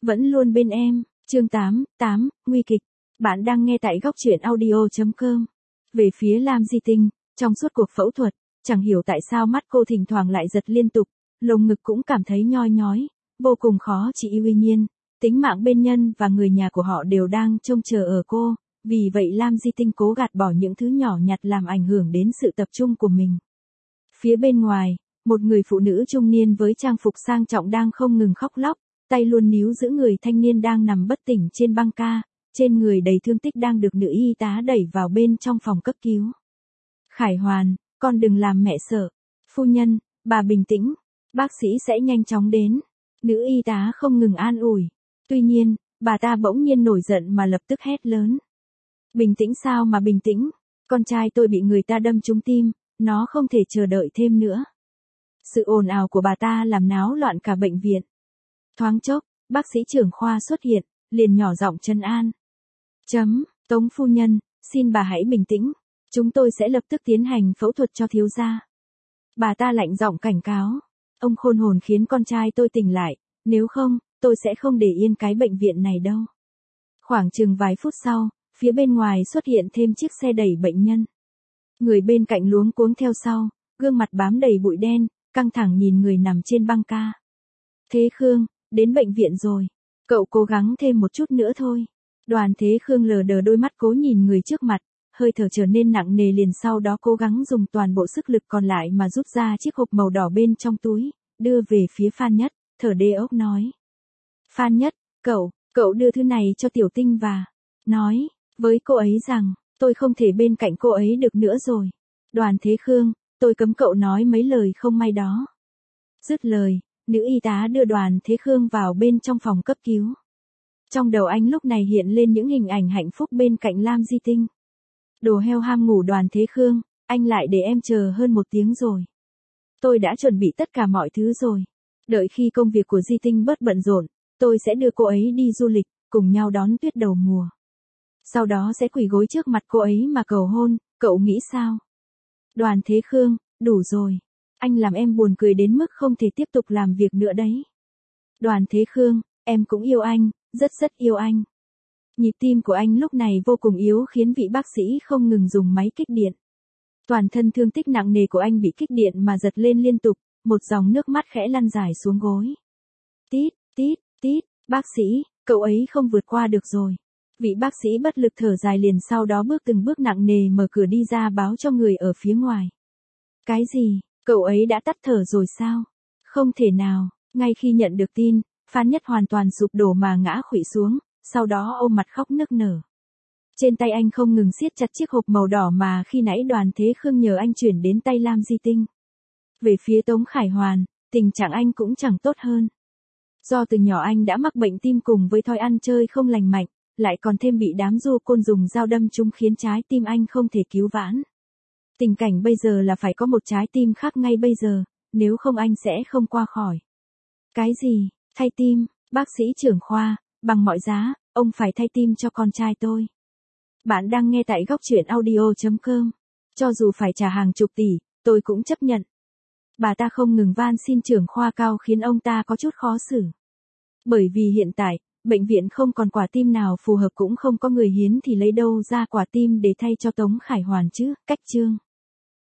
vẫn luôn bên em. Chương 8, nguy kịch. Bạn đang nghe tại góc truyện audio.com. Về phía Lam Di Tinh, trong suốt cuộc phẫu thuật, chẳng hiểu tại sao mắt cô thỉnh thoảng lại giật liên tục, lồng ngực cũng cảm thấy nhoi nhói, vô cùng khó chịu. Tuy nhiên, tính mạng bên nhân và người nhà của họ đều đang trông chờ ở cô, vì vậy Lam Di Tinh cố gạt bỏ những thứ nhỏ nhặt làm ảnh hưởng đến sự tập trung của mình. Phía bên ngoài, một người phụ nữ trung niên với trang phục sang trọng đang không ngừng khóc lóc, tay luôn níu giữ người thanh niên đang nằm bất tỉnh trên băng ca, trên người đầy thương tích đang được nữ y tá đẩy vào bên trong phòng cấp cứu. Khải Hoàn, con đừng làm mẹ sợ. Phu nhân, bà bình tĩnh, bác sĩ sẽ nhanh chóng đến. Nữ y tá không ngừng an ủi. Tuy nhiên, bà ta bỗng nhiên nổi giận mà lập tức hét lớn. Bình tĩnh sao mà bình tĩnh? Con trai tôi bị người ta đâm trúng tim, nó không thể chờ đợi thêm nữa. Sự ồn ào của bà ta làm náo loạn cả bệnh viện. Thoáng chốc, bác sĩ trưởng khoa xuất hiện, liền nhỏ giọng trấn an. Tống phu nhân, xin bà hãy bình tĩnh, chúng tôi sẽ lập tức tiến hành phẫu thuật cho thiếu gia. Bà ta lạnh giọng cảnh cáo. Ông khôn hồn khiến con trai tôi tỉnh lại, nếu không, tôi sẽ không để yên cái bệnh viện này đâu. Khoảng chừng vài phút sau, phía bên ngoài xuất hiện thêm chiếc xe đẩy bệnh nhân. Người bên cạnh luống cuống theo sau, gương mặt bám đầy bụi đen, căng thẳng nhìn người nằm trên băng ca. Thế Khương, đến bệnh viện rồi. Cậu cố gắng thêm một chút nữa thôi. Đoàn Thế Khương lờ đờ đôi mắt cố nhìn người trước mặt, hơi thở trở nên nặng nề, liền sau đó cố gắng dùng toàn bộ sức lực còn lại mà rút ra chiếc hộp màu đỏ bên trong túi, đưa về phía Phan Nhất, thở đê ốc nói. Phan Nhất, cậu đưa thứ này cho Tiểu Tinh và nói với cô ấy rằng, tôi không thể bên cạnh cô ấy được nữa rồi. Đoàn Thế Khương, tôi cấm cậu nói mấy lời không may đó. Dứt lời, nữ y tá đưa Đoàn Thế Khương vào bên trong phòng cấp cứu. Trong đầu anh lúc này hiện lên những hình ảnh hạnh phúc bên cạnh Lam Di Tinh. Đồ heo ham ngủ Đoàn Thế Khương, anh lại để em chờ hơn 1 tiếng rồi. Tôi đã chuẩn bị tất cả mọi thứ rồi. Đợi khi công việc của Di Tinh bớt bận rộn, tôi sẽ đưa cô ấy đi du lịch, cùng nhau đón tuyết đầu mùa. Sau đó sẽ quỳ gối trước mặt cô ấy mà cầu hôn, cậu nghĩ sao? Đoàn Thế Khương, đủ rồi. Anh làm em buồn cười đến mức không thể tiếp tục làm việc nữa đấy. Đoàn Thế Khương, em cũng yêu anh, rất yêu anh. Nhịp tim của anh lúc này vô cùng yếu khiến vị bác sĩ không ngừng dùng máy kích điện. Toàn thân thương tích nặng nề của anh bị kích điện mà giật lên liên tục, một dòng nước mắt khẽ lăn dài xuống gối. Tít, bác sĩ, cậu ấy không vượt qua được rồi. Vị bác sĩ bất lực thở dài, liền sau đó từng bước nặng nề mở cửa đi ra báo cho người ở phía ngoài. Cái gì, cậu ấy đã tắt thở rồi sao? Không thể nào. Ngay khi nhận được tin, Phan Nhất hoàn toàn sụp đổ mà ngã khuỵu xuống, sau đó ôm mặt khóc nức nở. Trên tay anh không ngừng siết chặt chiếc hộp màu đỏ mà khi nãy Đoàn Thế Khương nhờ anh chuyển đến tay Lam Di Tinh. Về phía Tống Khải Hoàn, tình trạng anh cũng chẳng tốt hơn. Do từ nhỏ anh đã mắc bệnh tim cùng với thói ăn chơi không lành mạnh, lại còn thêm bị đám du côn dùng dao đâm trúng khiến trái tim anh không thể cứu vãn. Tình cảnh bây giờ là phải có một trái tim khác ngay bây giờ, nếu không anh sẽ không qua khỏi. Cái gì, thay tim, bác sĩ trưởng khoa, bằng mọi giá, ông phải thay tim cho con trai tôi. Bạn đang nghe tại góc truyện audio.com. Cho dù phải trả hàng chục tỷ, tôi cũng chấp nhận. Bà ta không ngừng van xin trưởng khoa Cao khiến ông ta có chút khó xử. Bởi vì hiện tại, bệnh viện không còn quả tim nào phù hợp, cũng không có người hiến thì lấy đâu ra quả tim để thay cho Tống Khải Hoàn chứ. Cách chương